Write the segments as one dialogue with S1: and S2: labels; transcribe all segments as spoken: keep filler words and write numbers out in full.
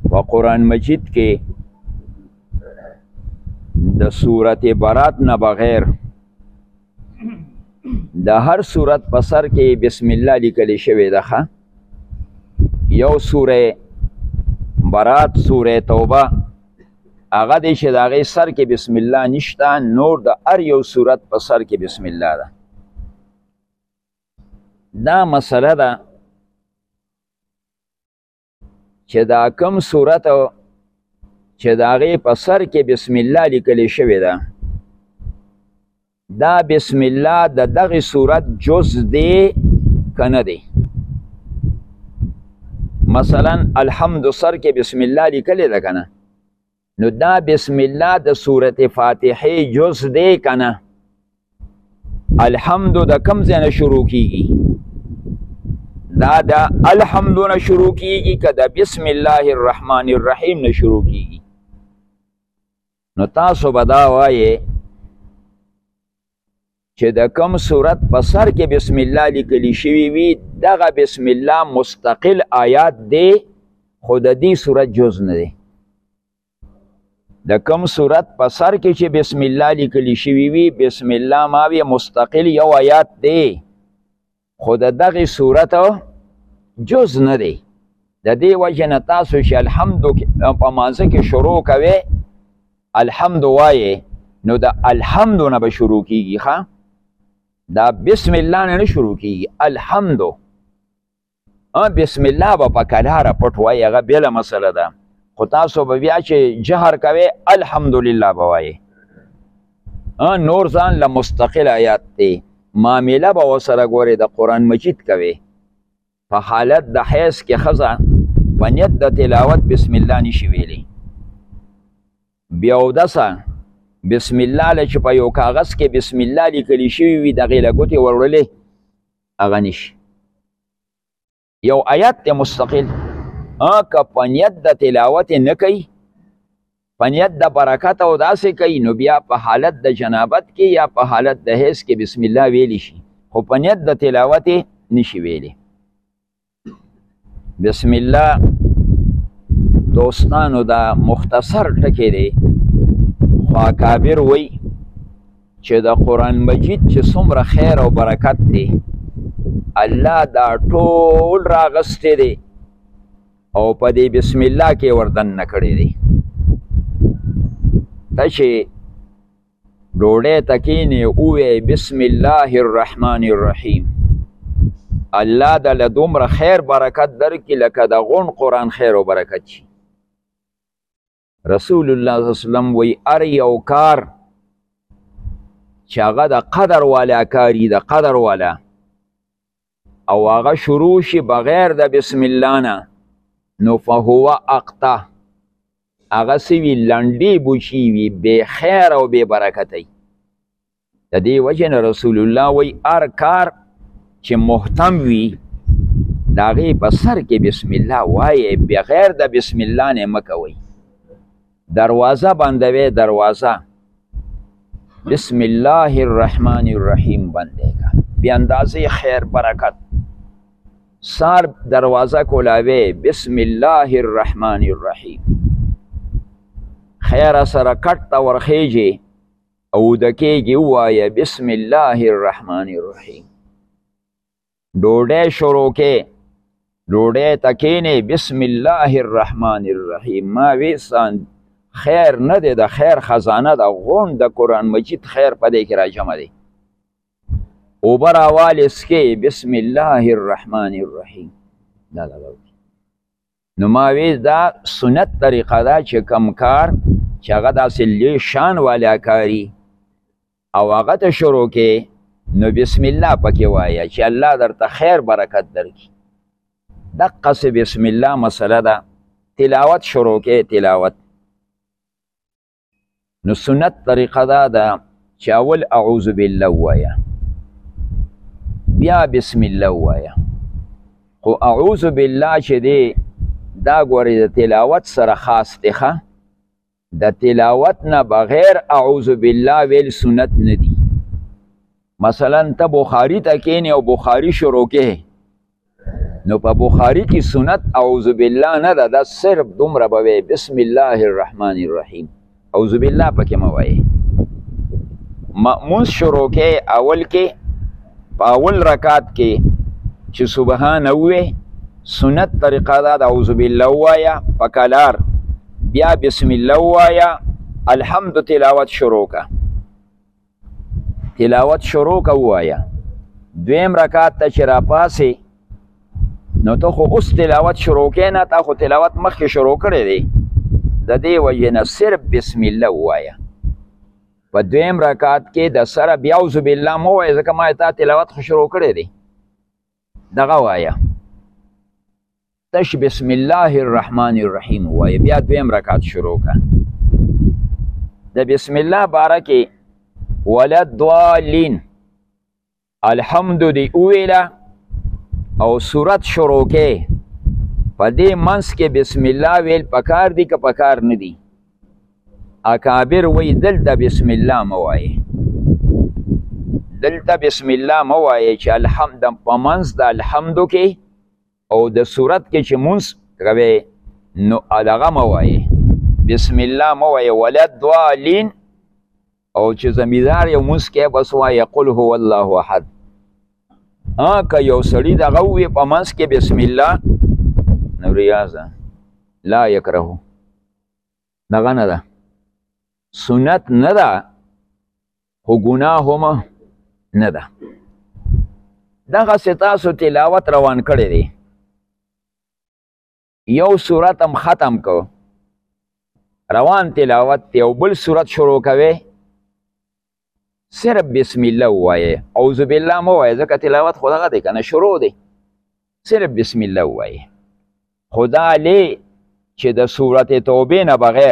S1: په قرآن مجید کې د سورت برات نه بغیر د هر سورت په سر کې بسم الله لیکل شوی ده. یو سوره برات سوره توبه هغه دی چې د هغې سر کې بسم الله نشته، نور د هر یو سورت په سر کې بسم الله ده. دا مسله ده چې دا کم سورت چې د هغې په سر کې بسم الله لیکلی شوې ده، دا بسم الله د دغې سورت جز دی که نه دی؟ مثلا الحمد سر کې بسم الله لیکلی ده که نه؟ نو دا بسم الله د سورت فاتحې جز دی که نه؟ الحمد د کم ځای نه شروع کیږي؟ دا د الحمد نه شروع کیږي که د بسم الله الرحمن الرحیم نه شروع کیږي؟ نو تاسو به دا وایې چې د کم صورت په سر کې بسم الله لیکلی شوي وي دغه بسم الله مستقل آیات دی، خو د دې صورت جز نه دی. د کم صورت په سر کې چې بسم الله لیکلی شوي وي بسم الله ماوی مستقل یو آیات دی، خو د دغې صورت جز نه دی. د دې وجه نه تاسو چې الحمد په مانځه کې شروع کوئ الحمد وایې نو د الحمد نه به شروع کیږي، ښه؟ دا بسم الله نه نه شروع کیږي، الحمد بسم الله به په کلاره پټ وایي، هغه بېله مسله ده. خو تاسو به بیا چې جهر کوئ الحمدلله به وایې، نور ځان له مستقل آیات دی. معامله به ورسره ګورئ د قرآن مجید کوئ، په حالت د حیض کې ښځه په نیت د تلاوت بسم الله نشي ویلی. بیا اودسه بسم الله له چې په یو کاغذ کې بسم الله لیکلی شوي وي دغې له ګوتې وروړلې هغه نشي. یو آیت دی مستقل، که په نیت د تلاوت نه کوي، په نیت د برکت او داسې کوي، نو بیا په حالت د جنابت کې یا په حالت د حیض کې بسم الله ویلی شي، خو په نیت د تلاوت نشي ویلی. بسم الله دوستانو دا مختصر ټکی دی، خو اکابر وی چې د قرآن مجید چې څومره خیر او برکت دی الله دا ټول راغستی دی او په دې بسم الله کې وردننه کړی دی. ته چې ډوډۍ ته کښېنې ووایې بسم الله الرحمن الرحیم، الله دله دومره خیر برکت درکړي لکه د غون قرآن خیر او برکت شي. رسول الله صلی الله علیه وسلم وی هر یو کار چې هغه د قدر والا کاري د قدر والا او هغه شروع شي بغیر د بسم الله نه نو فهو اقطع، هغه څه وي لنډې بوچي وي بې خیر او بې برکتۍ. د دې وجې نه رسول الله وی هر کار چې محتم وي د هغې په سر کې بسم الله وایې، بغیر د بسم الله نه مه کوئ. دروازه بندوي، دروازه بسم الله الرحمن الرحیم بندې که بې اندازې خیر برکت. سار دروازه کولاوي بسم الله الرحمن الرحیم، خیر سره کټ ته ورخیږي او د کېږي ووایه بسم الله الرحمن الرحیم. ډوډۍ شروع کې ډوډۍ ته کښېنې بسم الله الرحمن الرحیم، ما ویسان خیر نه دی، د خیر خزانه د غون د قرآن مجید خیر په دې کې راجمع دی. اوبه راوالې څښې بسم الله الرحمن الرحیم. دا دا نو ما ویل دا سنت طریقه ده چې کم کار چې هغه داسې لوی شان والا کاري او هغه ته شروع کې نو بسم الله پکې وایه چې الله درته خیر برکت درکړي. دقسې بسم الله مسله ده. تلاوت شروع کې تلاوت نو سنت طریقه دا ده چې اول اعوذ بالله وایه بیا بسم الله وایه. خو اعوذ بالله چې دی دا ګورې د تلاوت سره خاص دی، ښه؟ د تلاوت نه بغیر اعوذ بالله ویل سنت نه دی. مثلا ته بخاري ته کښېنې او بخاري شروع کې نو په بخاری کې سنت اعوذ بالله نه ده، دا صرف دومره به وی بسم الله الرحمن الرحیم، اعوذ بالله پکې مه وایې. مأمون شروع کې اول کې په اول رکعت کې چې سبحان وې سنت طریقه دا د اعوذ بالله وایا په کلار، بیا بسم الله وایا، الحمد تلاوت شروع کا تلاوت شروع کا وایا. دویم رکعت ته چې راپاسې نو ته خو اوس تلاوت شروع کې نه، تا خو تلاوت مخکې شروع کړی دی، د دې وجې نه صرف بسم الله وایا. په دویم رکعت کې د سره بیا اعوذ بالله مه وایه، ځکه ما تا تلاوت خو شروع کړی دی، دغه وایا تش بسم الله الرحمن الرحیم وایه، بیا دویم رکعت شروع کا. د بسم الله باره کې ولا الضالین الحمد دی اویله او صورت شروع کې په دې منځ کې بسم الله ویل پکار دی که پکار نه دی؟ اکابر وی دلته بسم الله مه وایې، دلته بسم الله مه وایې چې الحمد په منځ د الحمدو کې او د صورت کې چې مونځ کوې نو هغه مه وایې، بسم الله مه وایې. ولا الضالین او چې زمیدار یو مونځ کې بس وایې قل هو الله احد. که یو سړي دغه ووایي په منځ کې بسم الله نو ریاضه لا یکرهو، دغه نه ده، سنت نه ده، خو ګناه هم نه ده. دغسې تاسو تلاوت روان کړی دی، یو صورت هم ختم کو، روان تلاوت دی او بل صورت شروع کوي، صرف بسم الله وایه، اعوذ بالله مه وایه، ځکه تلاوت خو دغه دی که نه شروع دی، صرف بسم الله وایه. خدا لی چې د صورت توبې نه بغیر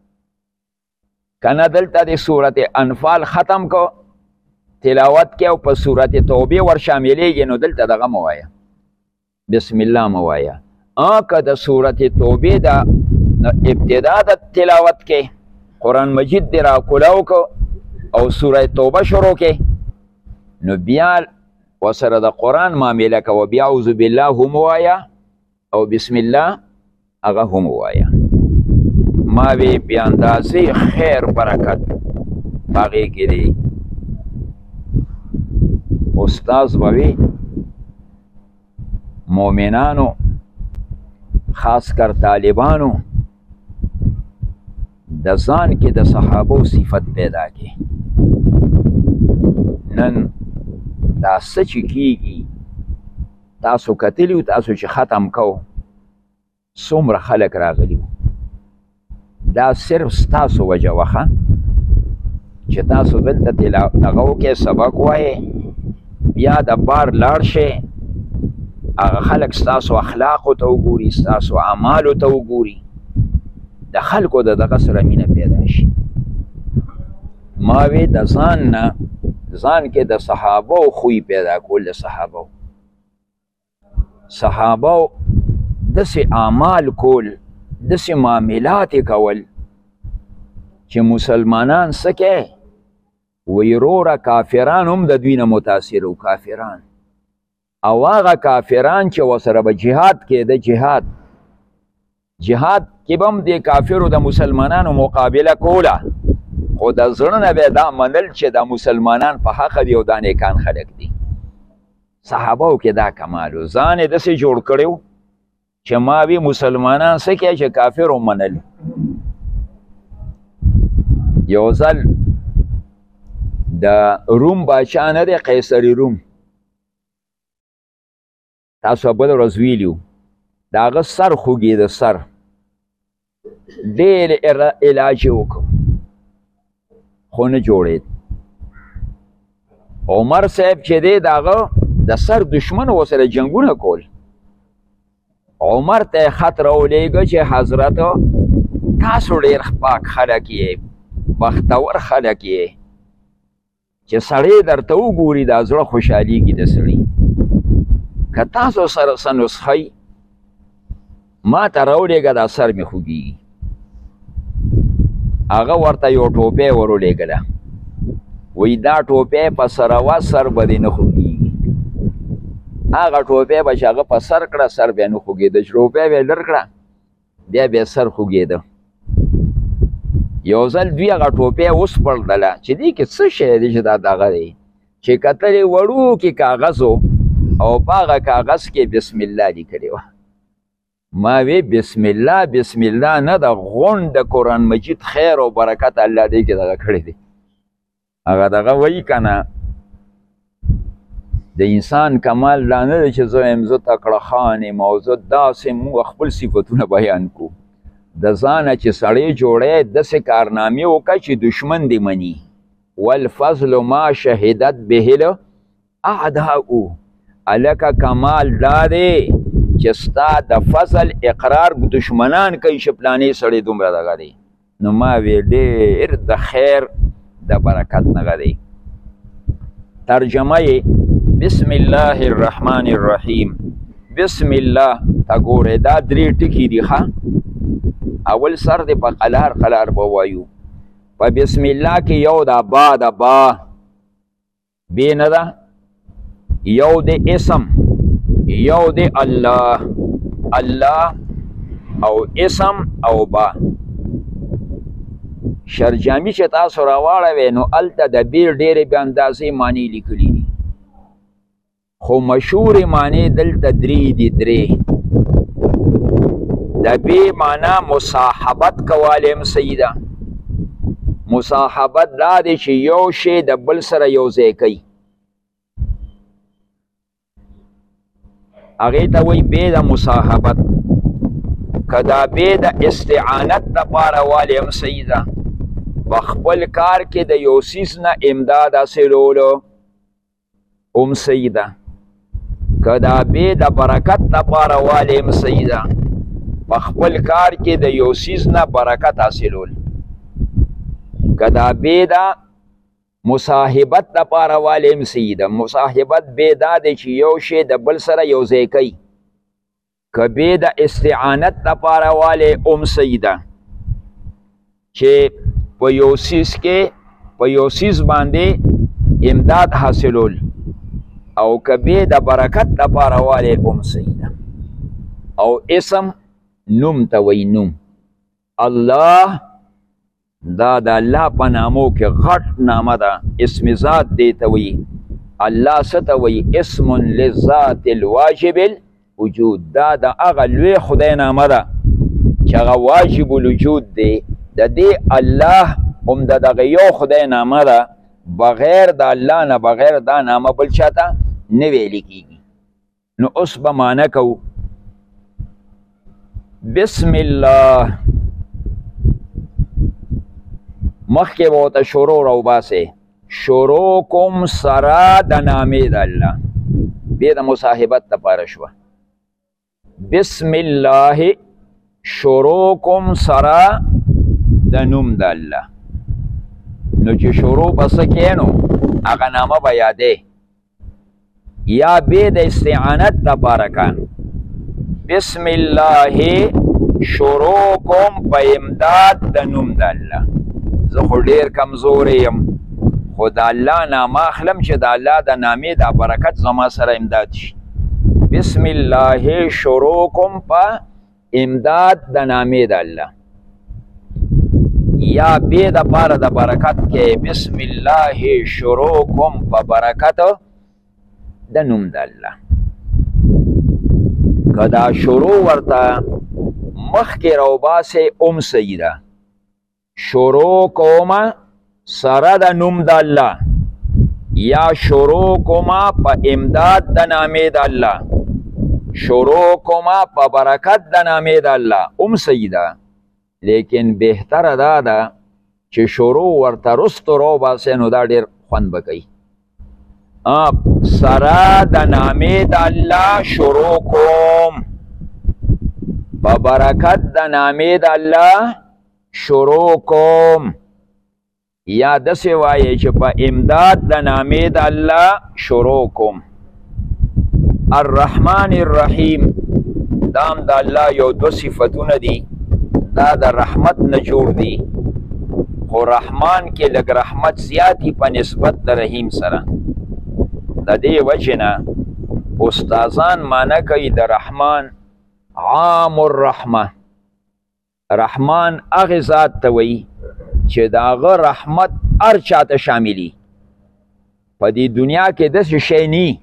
S1: کنه دلته د صورت انفال ختم کو تلاوت کې او په صورت توبې ور شاملیږي نو دلته دغه مه وایه، بسم الله مه وایه. که د صورت توبې د ابتدا د تلاوت کې قرآن مجید دی را کولاو کو او سوره توبه شروع کې نو بیا وسره د قرآن معامله کوه، بیا اعوذ بالله هم وایه او بسم الله هغه هم وایه. ما وی بیا اندازې خیر برکت هغې کې دی. استاذ به وی مؤمنانو خاص کر طالبانو د ځان کې د صحابو صفت پیدا کې. نن دا څه چې کېږي تاسو کتلي تاسو چې ختم کو څومره خلک راغلي دا صرف ستاسو وجه وخه چې تاسو دلته دغه وکې سبق وایې بیا د بار لاړ شئ هغه خلک ستاسو اخلاقو ته وګوري، ستاسو اعمالو ته وګوري، د خلکو د دغه سره مینه پیدا شي. ما وی د ځان نه ځان کې د صحابو خوی پیدا کول، د صحابو صحابو داسې اعمال کول، داسې معاملات کول چې مسلمانان څه کوي وی روره کافران هم د دوی نه متاثر و، کافران او هغه کافران چې ورسره به جهاد کېده، جهاد جهاد کې به هم د کافرو د مسلمانانو مقابله کوله، خو د زړه نه به دا منل چې دا مسلمانان په حق دي او دا نیکان خلک دي. صحابو کې دا کمال و، ځان یې داسې جوړ کړی و چې ما وی مسلمانان څه کوي چې کافر ومنل. یو ځل د روم باچا نه دی قیصر روم، تاسو بل ورځ ویلي و د هغه سر خوږېده، سر ډېر علاج یې وکړو خو نه جوړېد. عمر صاحب چې دی د هغه د سر دشمن ورسره جنګونه کول، عمر ته یې خط راولېږه چې حضرت تاسو ډېر پاک خلک یې، بختور خلک یې چې سړی درته وګوري دا زړه خوشحالېږي د سړي. که تاسو سره څه نسخه ما ته راولېږه دا سر مې خوږېږي. هغه ورته یو ټوپۍ ور ولېږله، وایي دا ټوپۍ په سره وه سر به دې نه خوږېږي. هغه ټوپۍ به چې هغه په سر کړه سر بیا نه خوږېده چې ټوپۍ به یې لر کړه بیا بیا سر خوږېده یو ځل دوی هغه ټوپۍ وسپړدله چې دې کې څه شی دی چې دا دغه دی چې کتل یې وړوکې کاغذ و او په هغه کاغذ کې بسم الله لیکلې وه ما وی بسم الله بسم الله نه د غونډ د قرآن مجید خیر او برکت الله دې کې دغه کړی دی هغه دغه وایي که نه د انسان کمال دا نه دی چې زه یم زه تکړه خان یم او زه داسې موږ خپل صفتونه بیان کړو د ځانه چې سړی جوړی داسې کارنامې وکړه چې دشمن دې مني والفضل ما شهدت به الاعداء هلکه کمال دا دی چې ستا د فضل اقرار دشمنان کوي چې پلانې سړی دومره دغه دی نو ما وی ډېر د خیر د برکت نغه دی ترجمه یې بسم الله الرحمن الرحیم بسم الله تا ګورې دا درې ټکي دي ښه اول سر دی په قلار قلار به وایو په بسم الله کې یو دا با دا با بې نه ده یو دی اسم یو دی الله الله او اسم او با شرجامی چې تاسو راواړوئ نو هلته د بې ډېرې بې اندازې معنی لیکلي دي خو مشهورې معنی دلته درې دي درې د بې معنا مصاحبت کولی هم صحیح ده مصاحبت دا دی چې یو شی د بل سره یو ځای کوي هغې ته وایي بې د مصاحبت که دا بې د استعانت دپاره والی هم صحیح ده په خپل کار کې د یو څیز نه امداد حاصلولو هم صحیح ده که دا بې د برکت دپاره والی هم صحیح ده په خپل کار کې د یو څیز نه برکت حاصلول که دا بې د مصاحبت دپاره والی هم صحیح ده مصاحبت بې دا دی چې یو شی د بل سره یو ځای کوي که بې د استعانت دپاره والی هم صحیح ده چې په یو څیز کې په یو څیز باندې امداد حاصلول او که بې د برکت دپاره والی هم صحیح ده او اسم نوم ته وایي نوم الله دا د الله په نامو کې غټ نامه ده اسم ذات دی ته وایي الله څه ته وایي اسم للذات الواجب الوجود دا د هغه لوی خدای نامه ده چې هغه واجب الوجود دی د دې الله هم د دغه یو خدای نامه ده بغیر د الله نه بغیر دا نامه بل چاته نه ویلی کېږي نو اوس به معنی کوو بسم الله مخکې به ورته شروع راوباسئ شروع کوم سره د نامې د الله بې د مصاحبت دپاره شوه بسم الله شروع کوم سره د نوم د الله نو چې شروع به څه کې نو هغه نامه به یادې یا بې د استعانت دپاره که بسم الله شروع کوم په امداد د نوم د الله زه خو ډېر کمزوری یم خو د الله نامه اخلم چې د الله د نامې دا برکت زما سره امداد شي بسم الله شروع کوم په امداد د نامې د الله یا بې د پاره د برکت کې بسم الله شروع کوم په برکت د نوم د الله که دا شروع ورته مخکې راوباسئ ام صحیح ده شروع کومه سره د نوم د الله یا شروع کومه په امداد د نامې د الله شروع کومه په برکت د نامې د الله ام صحیح ده لیکن بهتره دا ده چې شروع ورته رستو راوباسئ نو دا ډېر خوند به کوي سره د نامې د الله شروع کوم په برکت د نامې د الله شروع کوم یا داسې وایې چې په امداد د نامې د الله شروع کوم الرحمن الرحیم دا هم د الله یو دو صفتونه دي دا د رحمت نه جوړ دي خو رحمان کې لږ رحمت زیاتی په نسبت د رحیم سره د دې وجې نه استازان معنی کوي د رحمان عام الرحمه. رحمان هغه ذات ته وایي چې د هغه رحمت هر چاته شاملي. په دې دنیا کې داسې شی نی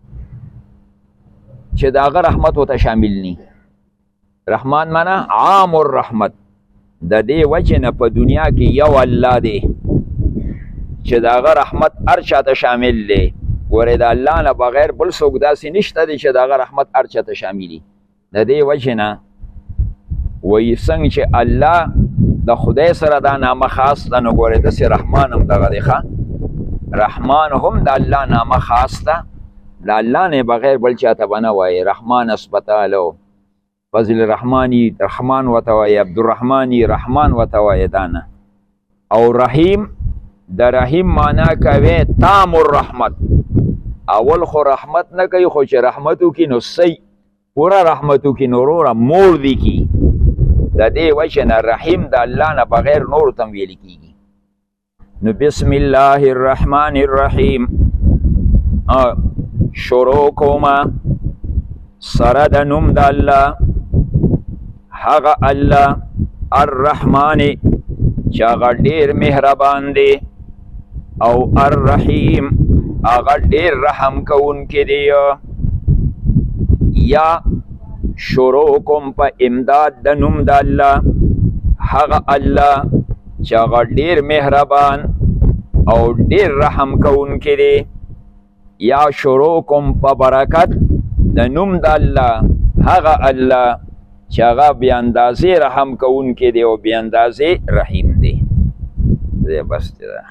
S1: چې د هغه رحمت ورته شامل نی. رحمان معنی عام الرحمت. د دې وجې نه په دنیا کې یو الله دی چې د هغه رحمت هر چاته شامل دی. ګورې د الله نه بغیر بل څوک داسې نشته دی چې د هغه رحمت هر چاته شاملي. د دې وجې نه وایي څنګه چې الله د خدای سره دا نامه خاص ده، نو ګورې داسې رحمان هم دغه دی ښه. رحمان هم د الله نامه خاص ده، د الله نه بغیر بل چاته به نه وایي. رحمان اسپتالو فضل رحمانی رحمان ورته وایي، عبدالرحمانی رحمان ورته وایي دا نه. او رحیم د رحیم معنا کوي تام الرحمت. اول خو رحمت نه کوي، خو چې رحمت وکړي نو سی پوره رحمت وکړي نو وروره مور دی کی. د دې وجې نه رحیم د الله نه بغیر نورو ته هم ویل کېږي. نو بسم الله الرحمن الرحیم شروع کومه سره د نوم د الله، هغه الله الرحمن چې هغه ډېر مهربان دی، او الرحیم هغه ډېر رحم کوونکی دی. یا شروع کوم په امداد د نوم د الله، هغه الله چې هغه ډېر مهربان او ډېر رحم کوونکی دی. یا شروع کوم په برکت د نوم د الله، هغه الله چې هغه بې اندازې رحم کوونکی دی او بې اندازې رحیم دی. دی بس دی ده.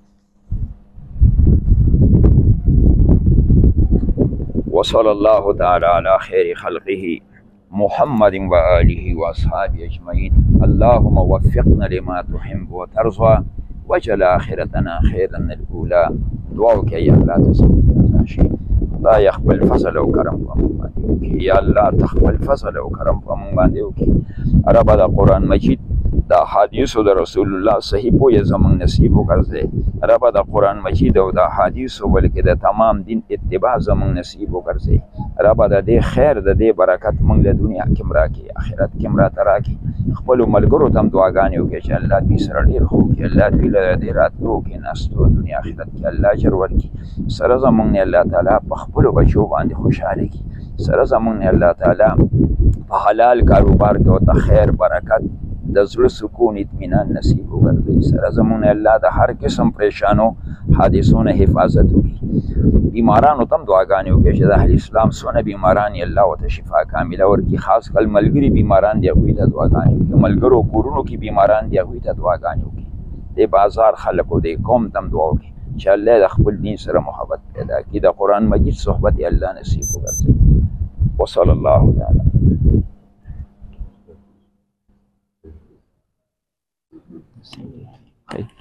S1: وصلی الله تعالی علی خیر خلقه محمد و آله و اصحابه اجمعین. اللهم وفقنا لما تحب وترضى واجعل آخرتنا خيرا من الأولى. دعا وکړئ یا الله ته شي خدای خپل فضل او کرم په موږ باندې وکړي. یا الله ته خپل فضل او کرم په موږ باندې وکړي. رب د قرآن مجید د احادیثو د رسول الله صحیح پوهه زموږ نصیب وګرځي. رب د قرآن مجید او د احادیثو بلکې د تمام دین اتباع زموږ نصیب وګرځي. رب د دې خیر د دې برکت موږ له دنیا کې هم راکړي، آخرت کې هم راته راکړي. خپلو ملګرو ته هم دعاګانې وکړي چې الله دوی سره ډېر ښه وکړي، الله دوی له دې راتلو کېناستو دنیا آخرت کې الله اجر ورکړي. سره زموږ نه الله تعالی په خپلو بچو باندې خوشحاله کړي. سره زموږ نه الله تعالی په حلال کاروبار کې ورته خیر برکت د زړه سکون اطمینان نصیب وګرځي. سره زموږ نه الله د هر قسم پریشانو حادثو نه حفاظت وکړي. بیمارانو ته هم دعاګانې وکړي چې د اهل اسلام څونه بیماران یې الله ورته شفا کامله ورکړي. خاص کل ملګري بیماران دي هغوی ته دعاګانې وکړي. ملګرو کورونو کې بیماران دي هغوی ته دعاګانې وکړي. د بازار خلکو د قوم ته هم دعا وکړي چې الله د خپل دین سره محبت پیدا کړي. د قرآن مجید صحبت یې الله نصیب وګرځي. وصلی الله تعالی